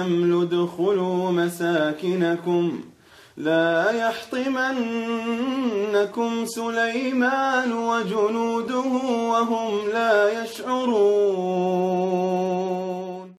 النمل ادخلوا مساكنكم لا يحطمنكم سليمان وجنوده وهم لا يشعرون